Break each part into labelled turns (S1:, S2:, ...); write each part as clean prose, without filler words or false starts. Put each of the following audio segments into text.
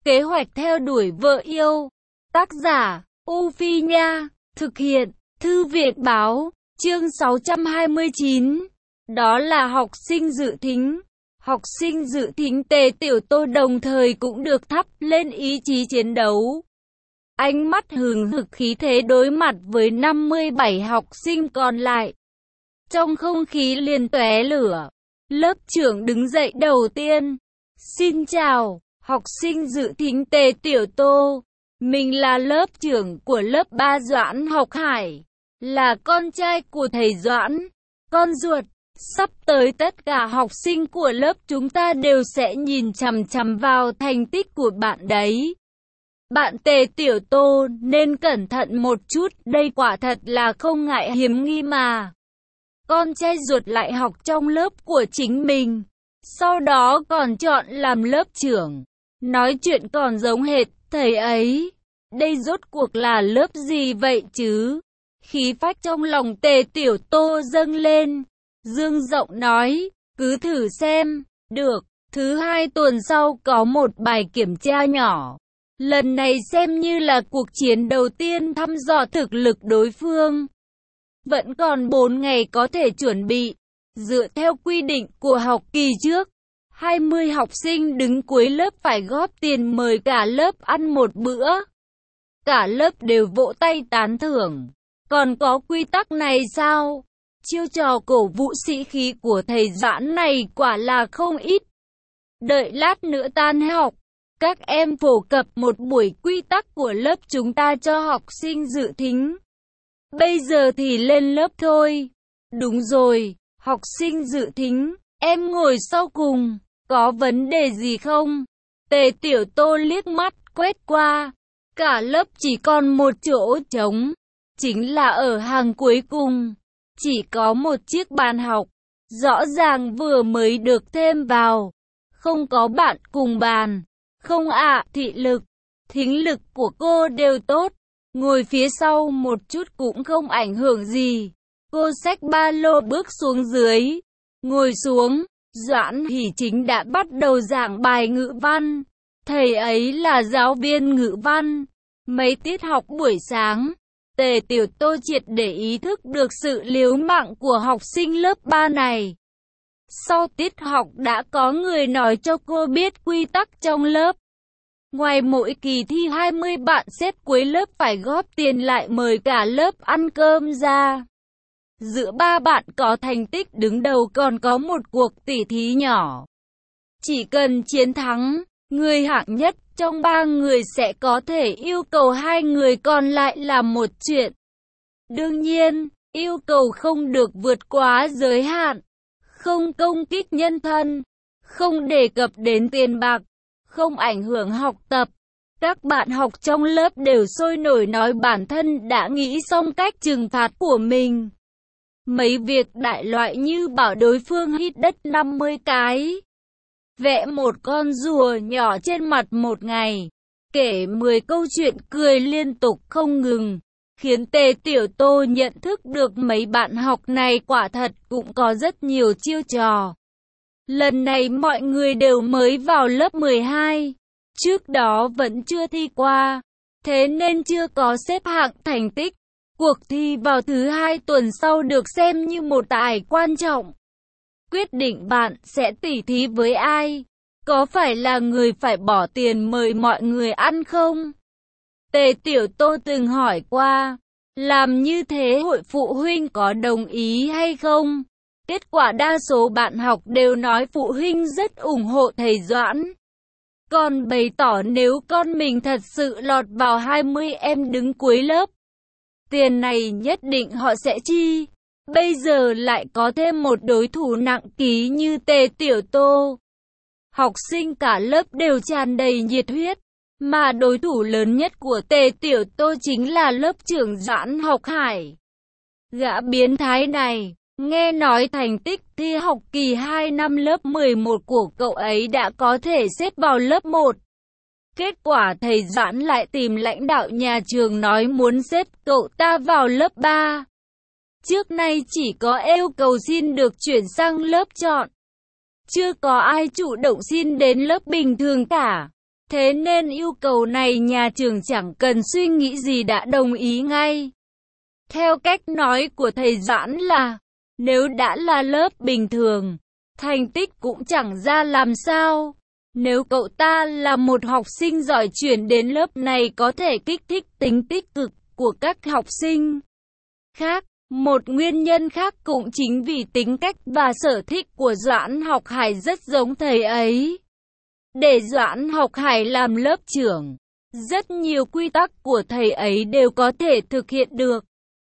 S1: Kế hoạch theo đuổi vợ yêu. Tác giả, U Phi Nha. Thực hiện, Thư viện Báo. Chương 629. Đó là học sinh dự thính. Học sinh dự thính Tề Tiểu Tô đồng thời cũng được thắp lên ý chí chiến đấu. Ánh mắt hừng hực khí thế đối mặt với 57 học sinh còn lại. Trong không khí liền tóe lửa. Lớp trưởng đứng dậy đầu tiên. Xin chào, học sinh dự thính Tề Tiểu Tô. Mình là lớp trưởng của lớp 3 Doãn Học Hải. Là con trai của thầy Doãn, con ruột. Sắp tới tất cả học sinh của lớp chúng ta đều sẽ nhìn chằm chằm vào thành tích của bạn đấy. Bạn Tề Tiểu Tô nên cẩn thận một chút, đây quả thật là không ngại hiếm nghi mà. Con trai ruột lại học trong lớp của chính mình, sau đó còn chọn làm lớp trưởng. Nói chuyện còn giống hệt thầy ấy. Đây rốt cuộc là lớp gì vậy chứ? Khí phách trong lòng Tề Tiểu Tô dâng lên. Dương giọng nói, cứ thử xem. Được, thứ 2 tuần sau có một bài kiểm tra nhỏ. Lần này xem như là cuộc chiến đầu tiên thăm dò thực lực đối phương. Vẫn còn 4 ngày có thể chuẩn bị. Dựa theo quy định của học kỳ trước, 20 học sinh đứng cuối lớp phải góp tiền mời cả lớp ăn một bữa. Cả lớp đều vỗ tay tán thưởng. Còn có quy tắc này sao? Chiêu trò cổ vũ sĩ khí của thầy Doãn này quả là không ít. Đợi lát nữa tan học, các em phổ cập một buổi quy tắc của lớp chúng ta cho học sinh dự thính. Bây giờ thì lên lớp thôi. Đúng rồi, học sinh dự thính, em ngồi sau cùng, có vấn đề gì không? Tề Tiểu Tô liếc mắt quét qua, cả lớp chỉ còn một chỗ trống, chính là ở hàng cuối cùng. Chỉ có một chiếc bàn học, rõ ràng vừa mới được thêm vào. Không có bạn cùng bàn. Không ạ, thị lực, thính lực của cô đều tốt. Ngồi phía sau một chút cũng không ảnh hưởng gì. Cô xách ba lô bước xuống dưới. Ngồi xuống, Doãn Hỷ Chính đã bắt đầu giảng bài ngữ văn. Thầy ấy là giáo viên ngữ văn. Mấy tiết học buổi sáng, Tề Tiểu Tô triệt để ý thức được sự liều mạng của học sinh lớp 3 này. Sau tiết học đã có người nói cho cô biết quy tắc trong lớp. Ngoài mỗi kỳ thi 20 bạn xếp cuối lớp phải góp tiền lại mời cả lớp ăn cơm ra. Giữa 3 bạn có thành tích đứng đầu còn có một cuộc tỉ thí nhỏ. Chỉ cần chiến thắng, người hạng nhất trong 3 người sẽ có thể yêu cầu 2 người còn lại làm một chuyện. Đương nhiên, yêu cầu không được vượt quá giới hạn, không công kích nhân thân, không đề cập đến tiền bạc, không ảnh hưởng học tập. Các bạn học trong lớp đều sôi nổi nói bản thân đã nghĩ xong cách trừng phạt của mình. Mấy việc đại loại như bảo đối phương hít đất 50 cái, vẽ một con rùa nhỏ trên mặt một ngày, kể 10 câu chuyện cười liên tục không ngừng, khiến Tề Tiểu Tô nhận thức được mấy bạn học này quả thật cũng có rất nhiều chiêu trò. Lần này mọi người đều mới vào lớp 12, trước đó vẫn chưa thi qua, thế nên chưa có xếp hạng thành tích. Cuộc thi vào thứ 2 tuần sau được xem như một tài quan trọng. Quyết định bạn sẽ tỉ thí với ai. Có phải là người phải bỏ tiền mời mọi người ăn không? Tề Tiểu Tô từng hỏi qua, làm như thế hội phụ huynh có đồng ý hay không? Kết quả đa số bạn học đều nói phụ huynh rất ủng hộ thầy Doãn. Còn bày tỏ nếu con mình thật sự lọt vào 20 em đứng cuối lớp, tiền này nhất định họ sẽ chi. Bây giờ lại có thêm một đối thủ nặng ký như Tề Tiểu Tô. Học sinh cả lớp đều tràn đầy nhiệt huyết, mà đối thủ lớn nhất của Tề Tiểu Tô chính là lớp trưởng Doãn Học Hải. Gã biến thái này, nghe nói thành tích thi học kỳ 2 năm lớp 11 của cậu ấy đã có thể xếp vào lớp 1. Kết quả thầy Doãn lại tìm lãnh đạo nhà trường nói muốn xếp cậu ta vào lớp 3. Trước nay chỉ có yêu cầu xin được chuyển sang lớp chọn. Chưa có ai chủ động xin đến lớp bình thường cả. Thế nên yêu cầu này nhà trường chẳng cần suy nghĩ gì đã đồng ý ngay. Theo cách nói của thầy Doãn là, nếu đã là lớp bình thường, thành tích cũng chẳng ra làm sao. Nếu cậu ta là một học sinh giỏi chuyển đến lớp này có thể kích thích tính tích cực của các học sinh khác. Một nguyên nhân khác cũng chính vì tính cách và sở thích của Doãn Học Hải rất giống thầy ấy. Để Doãn Học Hải làm lớp trưởng, rất nhiều quy tắc của thầy ấy đều có thể thực hiện được.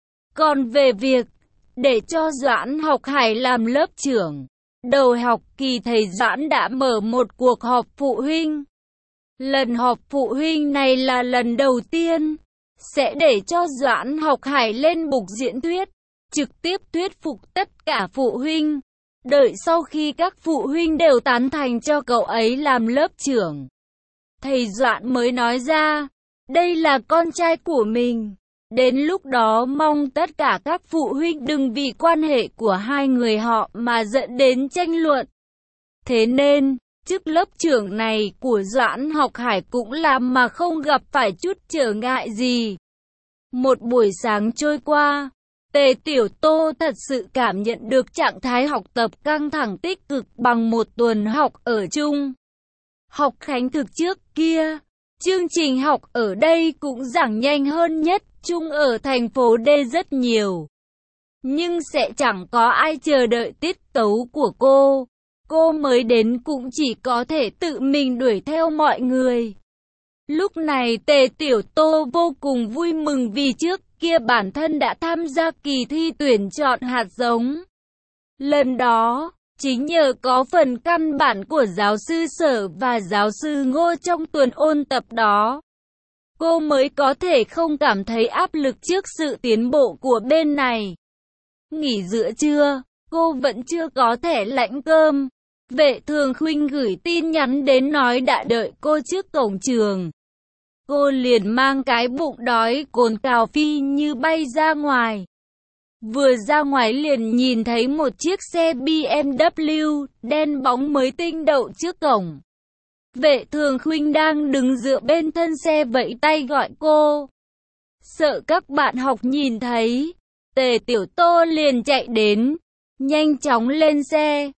S1: Còn về việc để cho Doãn Học Hải làm lớp trưởng, đầu học kỳ thầy Doãn đã mở một cuộc họp phụ huynh. Lần họp phụ huynh này là lần đầu tiên, sẽ để cho Doãn Học Hải lên bục diễn thuyết, trực tiếp thuyết phục tất cả phụ huynh. Đợi sau khi các phụ huynh đều tán thành cho cậu ấy làm lớp trưởng, thầy Doãn mới nói ra, đây là con trai của mình. Đến lúc đó mong tất cả các phụ huynh đừng vì quan hệ của hai người họ mà dẫn đến tranh luận. Thế nên, chức lớp trưởng này của Doãn Học Hải cũng làm mà không gặp phải chút trở ngại gì. Một buổi sáng trôi qua, Tề Tiểu Tô thật sự cảm nhận được trạng thái học tập căng thẳng tích cực bằng một tuần học ở chung. Học khánh thực trước kia, chương trình học ở đây cũng giảng nhanh hơn nhất chung ở thành phố D rất nhiều. Nhưng sẽ chẳng có ai chờ đợi tiết tấu của cô. Cô mới đến cũng chỉ có thể tự mình đuổi theo mọi người. Lúc này Tề Tiểu Tô vô cùng vui mừng vì trước kia bản thân đã tham gia kỳ thi tuyển chọn hạt giống. Lần đó, chính nhờ có phần căn bản của giáo sư Sở và giáo sư Ngô trong tuần ôn tập đó, cô mới có thể không cảm thấy áp lực trước sự tiến bộ của bên này. Nghỉ giữa trưa, cô vẫn chưa có thẻ lãnh cơm. Vệ Thường Khuynh gửi tin nhắn đến nói đã đợi cô trước cổng trường. Cô liền mang cái bụng đói cồn cào phi như bay ra ngoài. Vừa ra ngoài liền nhìn thấy một chiếc xe BMW đen bóng mới tinh đậu trước cổng. Vệ Thường Khuynh đang đứng dựa bên thân xe vẫy tay gọi cô. Sợ các bạn học nhìn thấy, Tề Tiểu Tô liền chạy đến, nhanh chóng lên xe,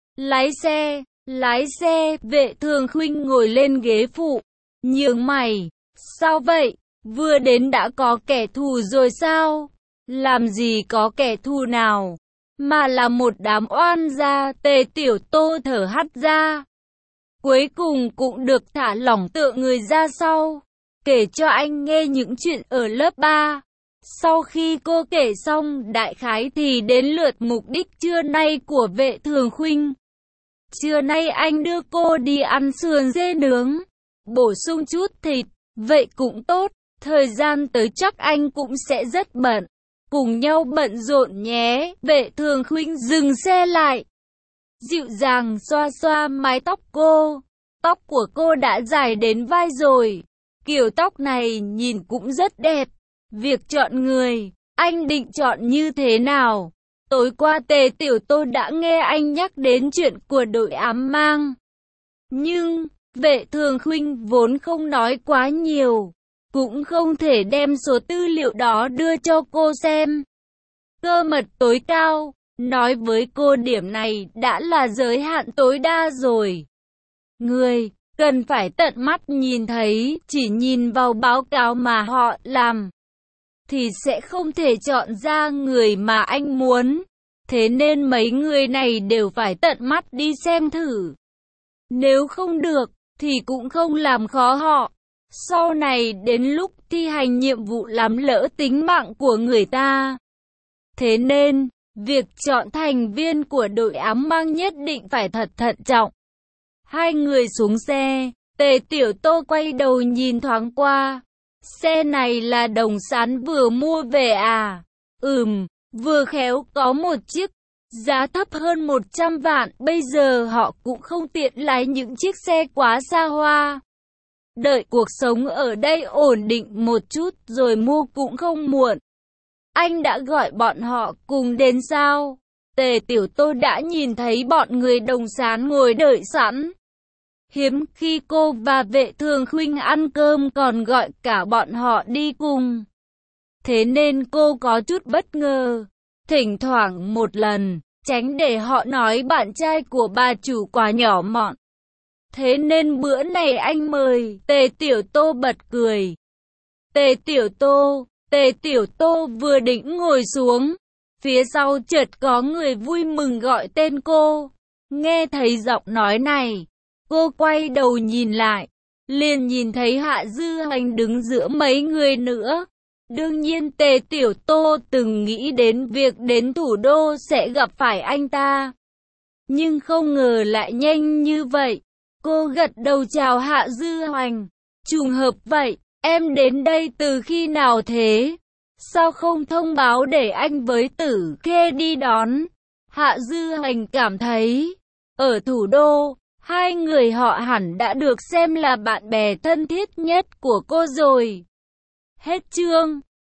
S1: lái xe. Vệ Thường Khuynh ngồi lên ghế phụ, nhướng mày, sao vậy, vừa đến đã có kẻ thù rồi sao? Làm gì có kẻ thù nào, mà là một đám oan gia. Tề Tiểu Tô thở hắt ra, cuối cùng cũng được thả lỏng tựa người ra sau, kể cho anh nghe những chuyện ở lớp 3. Sau khi cô kể xong đại khái thì đến lượt mục đích trưa nay của Vệ Thường Khuynh. Trưa nay anh đưa cô đi ăn sườn dê nướng, bổ sung chút thịt, vậy cũng tốt, thời gian tới chắc anh cũng sẽ rất bận. Cùng nhau bận rộn nhé. Vệ Thường Khuynh dừng xe lại, dịu dàng xoa xoa mái tóc cô. Tóc của cô đã dài đến vai rồi, kiểu tóc này nhìn cũng rất đẹp. Việc chọn người, anh định chọn như thế nào? Tối qua Tề Tiểu Tô đã nghe anh nhắc đến chuyện của đội ám mang. Nhưng, Vệ Thường Khuynh vốn không nói quá nhiều, cũng không thể đem số tư liệu đó đưa cho cô xem. Cơ mật tối cao, nói với cô điểm này đã là giới hạn tối đa rồi. Người cần phải tận mắt nhìn thấy, chỉ nhìn vào báo cáo mà họ làm thì sẽ không thể chọn ra người mà anh muốn. Thế nên mấy người này đều phải tận mắt đi xem thử. Nếu không được, thì cũng không làm khó họ. Sau này đến lúc thi hành nhiệm vụ làm lỡ tính mạng của người ta. Thế nên, việc chọn thành viên của đội ám mang nhất định phải thật thận trọng. Hai người xuống xe, Tề Tiểu Tô quay đầu nhìn thoáng qua. Xe này là Đồng Sán vừa mua về à? Vừa khéo có một chiếc, giá thấp hơn 100 vạn, bây giờ họ cũng không tiện lái những chiếc xe quá xa hoa. Đợi cuộc sống ở đây ổn định một chút rồi mua cũng không muộn. Anh đã gọi bọn họ cùng đến sao? Tề Tiểu Tô đã nhìn thấy bọn người Đồng Sán ngồi đợi sẵn. Hiếm khi cô và Vệ Thường Khuynh ăn cơm còn gọi cả bọn họ đi cùng. Thế nên cô có chút bất ngờ. Thỉnh thoảng một lần, tránh để họ nói bạn trai của bà chủ quá nhỏ mọn. Thế nên bữa này anh mời, Tề Tiểu Tô bật cười. Tề Tiểu Tô vừa định ngồi xuống. Phía sau chợt có người vui mừng gọi tên cô. Nghe thấy giọng nói này, cô quay đầu nhìn lại, liền nhìn thấy Hạ Dư Hoành đứng giữa mấy người nữa. Đương nhiên Tề Tiểu Tô từng nghĩ đến việc đến thủ đô sẽ gặp phải anh ta. Nhưng không ngờ lại nhanh như vậy. Cô gật đầu chào Hạ Dư Hoành. Trùng hợp vậy, em đến đây từ khi nào thế? Sao không thông báo để anh với Tử Khê đi đón? Hạ Dư Hoành cảm thấy, ở thủ đô, hai người họ hẳn đã được xem là bạn bè thân thiết nhất của cô rồi. Hết chương.